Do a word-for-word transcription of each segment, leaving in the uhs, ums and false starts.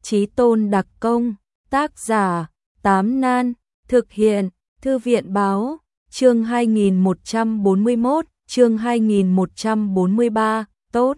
Chí tôn đặc công, tác giả, Tám Nan, thực hiện, Thư viện báo, chương hai nghìn một trăm bốn mươi mốt, chương hai nghìn một trăm bốn mươi ba, tốt.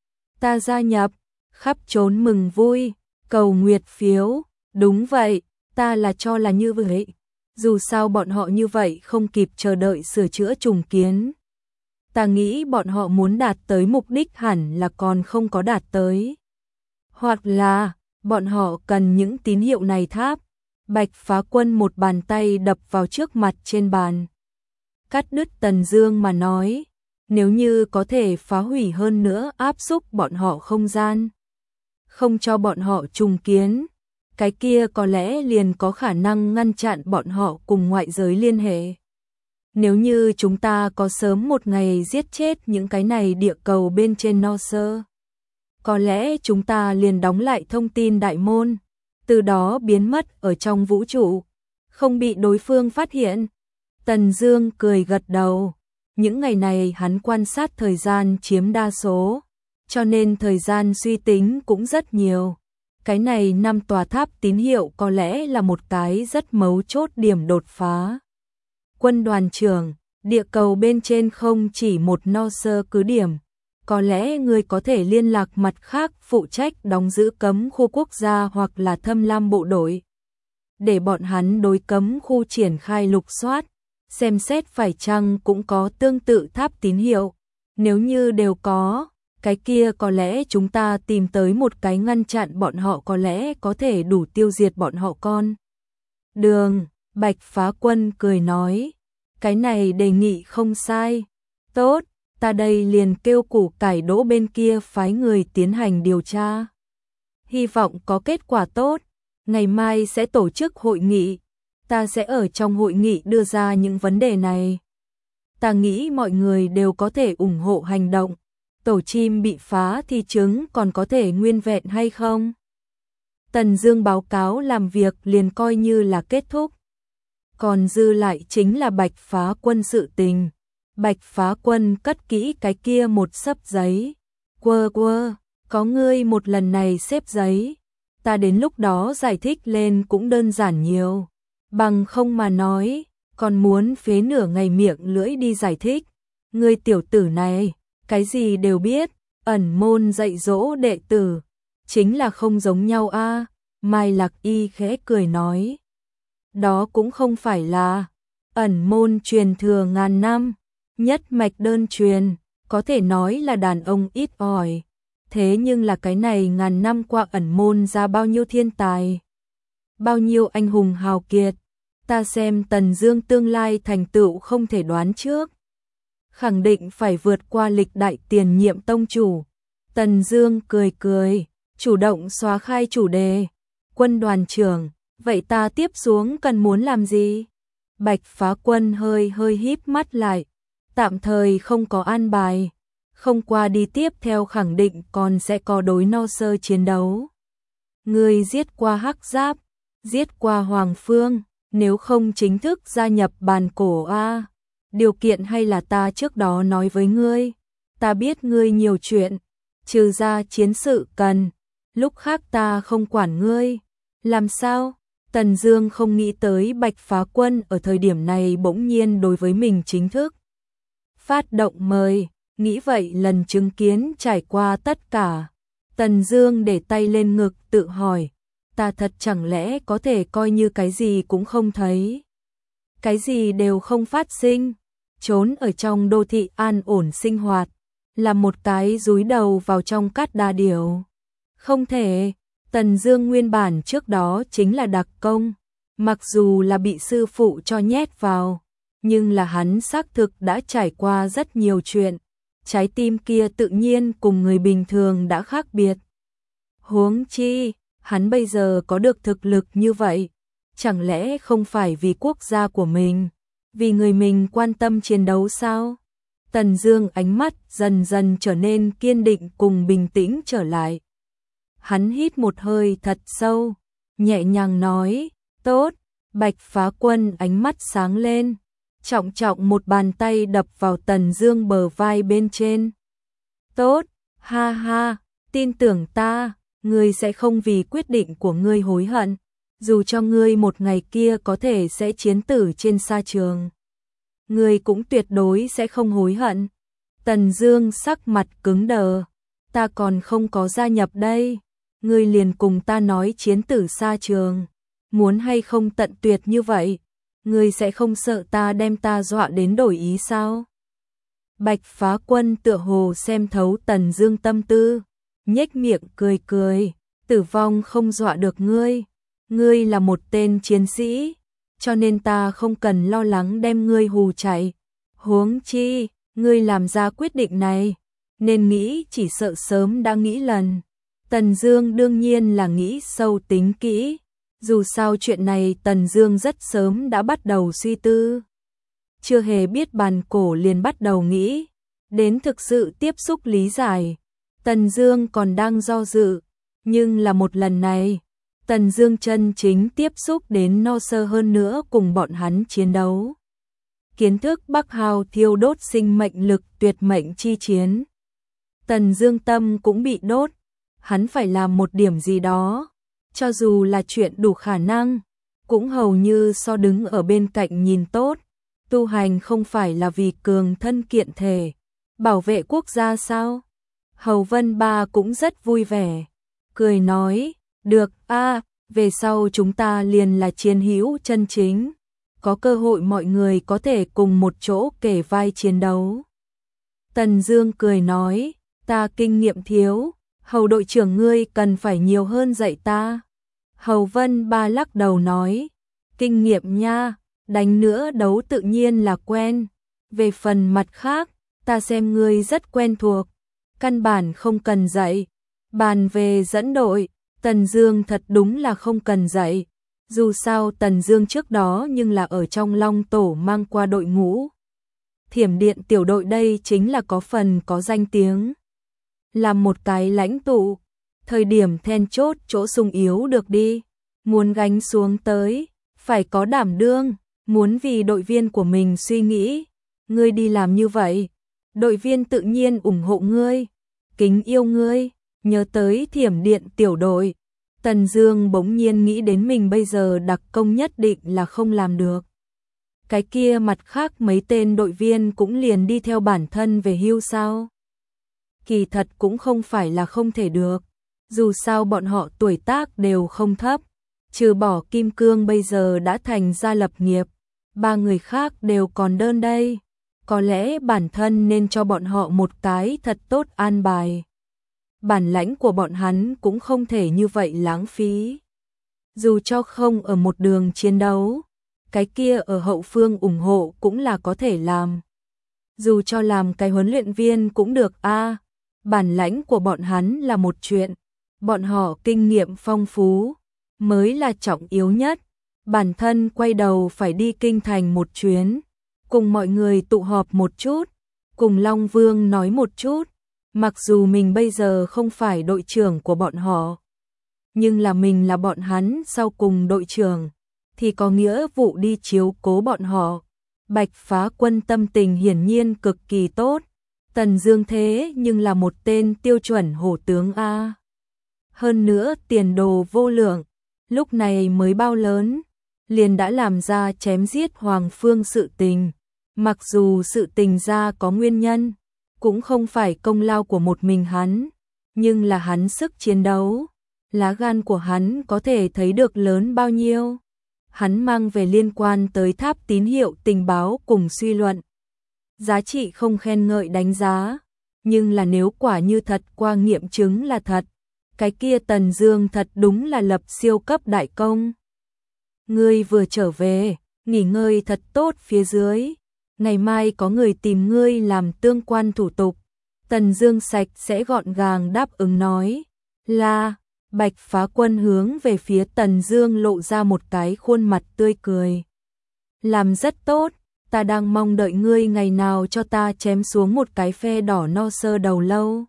Ta gia nhập, khắp trốn mừng vui, cầu nguyệt phiếu, đúng vậy, ta là cho là như vậy. Dù sao bọn họ như vậy không kịp chờ đợi sửa chữa trùng kiến. Ta nghĩ bọn họ muốn đạt tới mục đích hẳn là còn không có đạt tới. Hoặc là, bọn họ cần những tín hiệu này tháp. Bạch Phá Quân một bàn tay đập vào trước mặt trên bàn. Cắt đứt Tần Dương mà nói, nếu như có thể phá hủy hơn nữa áp xúc bọn họ không gian, không cho bọn họ trùng kiến, cái kia có lẽ liền có khả năng ngăn chặn bọn họ cùng ngoại giới liên hệ. Nếu như chúng ta có sớm một ngày giết chết những cái này địa cầu bên trên no sơ, có lẽ chúng ta liền đóng lại thông tin đại môn, từ đó biến mất ở trong vũ trụ, không bị đối phương phát hiện. Tần Dương cười gật đầu, những ngày này hắn quan sát thời gian chiếm đa số, cho nên thời gian suy tính cũng rất nhiều. Cái này năm tòa tháp tín hiệu có lẽ là một cái rất mấu chốt điểm đột phá. Quân đoàn trưởng, địa cầu bên trên không chỉ một no sơ cứ điểm, có lẽ người có thể liên lạc mặt khác phụ trách đóng giữ cấm khu quốc gia hoặc là thâm lam bộ đội, để bọn hắn đối cấm khu triển khai lục soát, xem xét phải chăng cũng có tương tự tháp tín hiệu. Nếu như đều có, cái kia có lẽ chúng ta tìm tới một cái ngăn chặn bọn họ có lẽ có thể đủ tiêu diệt bọn họ con. Đường, Bạch Phá Quân cười nói, cái này đề nghị không sai. Tốt, ta đây liền kêu củ cải đỗ bên kia phái người tiến hành điều tra. Hy vọng có kết quả tốt, ngày mai sẽ tổ chức hội nghị, ta sẽ ở trong hội nghị đưa ra những vấn đề này. Ta nghĩ mọi người đều có thể ủng hộ hành động. Tổ chim bị phá thì trứng còn có thể nguyên vẹn hay không? Tần Dương báo cáo làm việc liền coi như là kết thúc. Còn dư lại chính là Bạch Phá Quân sự tình. Bạch Phá Quân cất kỹ cái kia một xấp giấy. Quơ quơ, có ngươi một lần này xếp giấy. Ta đến lúc đó giải thích lên cũng đơn giản nhiều. Bằng không mà nói, còn muốn phế nửa ngày miệng lưỡi đi giải thích. Ngươi tiểu tử này, cái gì đều biết, ẩn môn dạy dỗ đệ tử, chính là không giống nhau a. À, Mai Lạc Y khẽ cười nói. Đó cũng không phải là ẩn môn truyền thừa ngàn năm, nhất mạch đơn truyền, có thể nói là đàn ông ít ỏi. Thế nhưng là cái này ngàn năm qua ẩn môn ra bao nhiêu thiên tài, bao nhiêu anh hùng hào kiệt, ta xem Tần Dương tương lai thành tựu không thể đoán trước. Khẳng định phải vượt qua lịch đại tiền nhiệm tông chủ. Tần Dương cười cười, chủ động xóa khai chủ đề. Quân đoàn trưởng, vậy ta tiếp xuống cần muốn làm gì? Bạch Phá Quân hơi hơi híp mắt lại, tạm thời không có an bài, không qua đi tiếp theo khẳng định còn sẽ có đối no sơ chiến đấu. Người giết qua Hắc Giáp, giết qua Hoàng Phương, nếu không chính thức gia nhập bàn cổ a. Điều kiện hay là ta trước đó nói với ngươi, ta biết ngươi nhiều chuyện, trừ ra chiến sự cần, lúc khác ta không quản ngươi. Làm sao? Tần Dương không nghĩ tới Bạch Phá Quân ở thời điểm này bỗng nhiên đối với mình chính thức phát động mời, nghĩ vậy lần chứng kiến trải qua tất cả. Tần Dương để tay lên ngực tự hỏi, ta thật chẳng lẽ có thể coi như cái gì cũng không thấy, cái gì đều không phát sinh, trốn ở trong đô thị an ổn sinh hoạt, là một cái dúi đầu vào trong cát đa điểu. Không thể, Tần Dương nguyên bản trước đó chính là đặc công, mặc dù là bị sư phụ cho nhét vào, nhưng là hắn xác thực đã trải qua rất nhiều chuyện, trái tim kia tự nhiên cùng người bình thường đã khác biệt. Huống chi, hắn bây giờ có được thực lực như vậy, chẳng lẽ không phải vì quốc gia của mình, vì người mình quan tâm chiến đấu sao? Tần Dương ánh mắt dần dần trở nên kiên định cùng bình tĩnh trở lại. Hắn hít một hơi thật sâu, nhẹ nhàng nói, tốt. Bạch Phá Quân ánh mắt sáng lên, trọng trọng một bàn tay đập vào Tần Dương bờ vai bên trên. Tốt, ha ha, tin tưởng ta, ngươi sẽ không vì quyết định của ngươi hối hận, dù cho ngươi một ngày kia có thể sẽ chiến tử trên sa trường. Ngươi cũng tuyệt đối sẽ không hối hận. Tần Dương sắc mặt cứng đờ, ta còn không có gia nhập đây, ngươi liền cùng ta nói chiến tử sa trường, muốn hay không tận tuyệt như vậy, ngươi sẽ không sợ ta đem ta dọa đến đổi ý sao? Bạch Phá Quân tựa hồ xem thấu Tần Dương tâm tư, nhếch miệng cười cười, tử vong không dọa được ngươi, ngươi là một tên chiến sĩ, cho nên ta không cần lo lắng đem ngươi hù chạy. Huống chi, ngươi làm ra quyết định này, nên nghĩ chỉ sợ sớm đã nghĩ lần. Tần Dương đương nhiên là nghĩ sâu tính kỹ, dù sao chuyện này Tần Dương rất sớm đã bắt đầu suy tư. Chưa hề biết bàn cổ liền bắt đầu nghĩ, đến thực sự tiếp xúc lý giải. Tần Dương còn đang do dự, nhưng là một lần này, Tần Dương chân chính tiếp xúc đến no sơ hơn nữa cùng bọn hắn chiến đấu. Kiến thức Bắc Hào thiêu đốt sinh mệnh lực tuyệt mệnh chi chiến. Tần Dương tâm cũng bị đốt, hắn phải làm một điểm gì đó, cho dù là chuyện đủ khả năng, cũng hầu như so đứng ở bên cạnh nhìn tốt. Tu hành không phải là vì cường thân kiện thể, bảo vệ quốc gia sao? Hầu Vân Ba cũng rất vui vẻ, cười nói, được a, về sau chúng ta liền là chiến hữu chân chính, có cơ hội mọi người có thể cùng một chỗ kể vai chiến đấu. Tần Dương cười nói, ta kinh nghiệm thiếu, Hầu đội trưởng ngươi cần phải nhiều hơn dạy ta. Hầu Vân Ba lắc đầu nói, kinh nghiệm nha, đánh nữa đấu tự nhiên là quen, về phần mặt khác, ta xem ngươi rất quen thuộc, căn bản không cần dạy. Bàn về dẫn đội, Tần Dương thật đúng là không cần dạy, dù sao Tần Dương trước đó nhưng là ở trong Long Tổ mang qua đội ngũ. Thiểm Điện tiểu đội đây chính là có phần có danh tiếng, làm một cái lãnh tụ, thời điểm then chốt chỗ sung yếu được đi, muốn gánh xuống tới, phải có đảm đương, muốn vì đội viên của mình suy nghĩ, ngươi đi làm như vậy, đội viên tự nhiên ủng hộ ngươi, kính yêu ngươi. Nhớ tới Thiểm Điện tiểu đội, Tần Dương bỗng nhiên nghĩ đến mình bây giờ đặc công nhất định là không làm được. Cái kia mặt khác mấy tên đội viên cũng liền đi theo bản thân về hưu sao? Kỳ thật cũng không phải là không thể được, dù sao bọn họ tuổi tác đều không thấp, trừ bỏ Kim Cương bây giờ đã thành gia lập nghiệp, ba người khác đều còn đơn đây, có lẽ bản thân nên cho bọn họ một cái thật tốt an bài. Bản lãnh của bọn hắn cũng không thể như vậy lãng phí. Dù cho không ở một đường chiến đấu, cái kia ở hậu phương ủng hộ cũng là có thể làm. Dù cho làm cái huấn luyện viên cũng được a. À, bản lãnh của bọn hắn là một chuyện, bọn họ kinh nghiệm phong phú mới là trọng yếu nhất. Bản thân quay đầu phải đi kinh thành một chuyến, cùng mọi người tụ họp một chút, cùng Long Vương nói một chút. Mặc dù mình bây giờ không phải đội trưởng của bọn họ, nhưng là mình là bọn hắn sau cùng đội trưởng, thì có nghĩa vụ đi chiếu cố bọn họ. Bạch Phá Quân tâm tình hiển nhiên cực kỳ tốt, Tần Dương thế nhưng là một tên tiêu chuẩn hổ tướng a. Hơn nữa tiền đồ vô lượng, lúc này mới bao lớn, liền đã làm ra chém giết Hoàng Phương sự tình, mặc dù sự tình ra có nguyên nhân, cũng không phải công lao của một mình hắn, nhưng là hắn sức chiến đấu, lá gan của hắn có thể thấy được lớn bao nhiêu. Hắn mang về liên quan tới tháp tín hiệu tình báo cùng suy luận. Giá trị không khen ngợi đánh giá, nhưng là nếu quả như thật qua nghiệm chứng là thật, cái kia Tần Dương thật đúng là lập siêu cấp đại công. Ngươi vừa trở về, nghỉ ngơi thật tốt phía dưới. Ngày mai có người tìm ngươi làm tương quan thủ tục. Tần Dương sạch sẽ gọn gàng đáp ứng nói. Là, Bạch Phá Quân hướng về phía Tần Dương lộ ra một cái khuôn mặt tươi cười. Làm rất tốt, ta đang mong đợi ngươi ngày nào cho ta chém xuống một cái phe đỏ no sơ đầu lâu.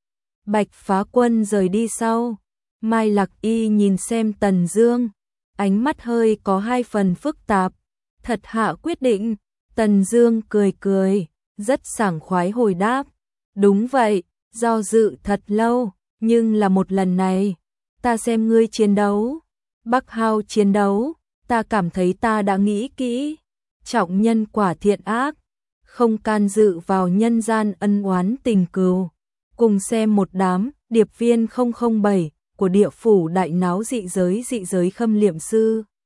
Bạch Phá Quân rời đi sau, Mai Lạc Y nhìn xem Tần Dương, ánh mắt hơi có hai phần phức tạp. Thật hạ quyết định. Tần Dương cười cười, rất sảng khoái hồi đáp, đúng vậy, do dự thật lâu, Nhưng là một lần này, ta xem ngươi chiến đấu, Bắc Hao chiến đấu, ta cảm thấy ta đã nghĩ kỹ, trọng nhân quả thiện ác, không can dự vào nhân gian ân oán tình cừu. Cùng xem một đám điệp viên không không bảy của địa phủ đại náo dị giới dị giới khâm liệm sư.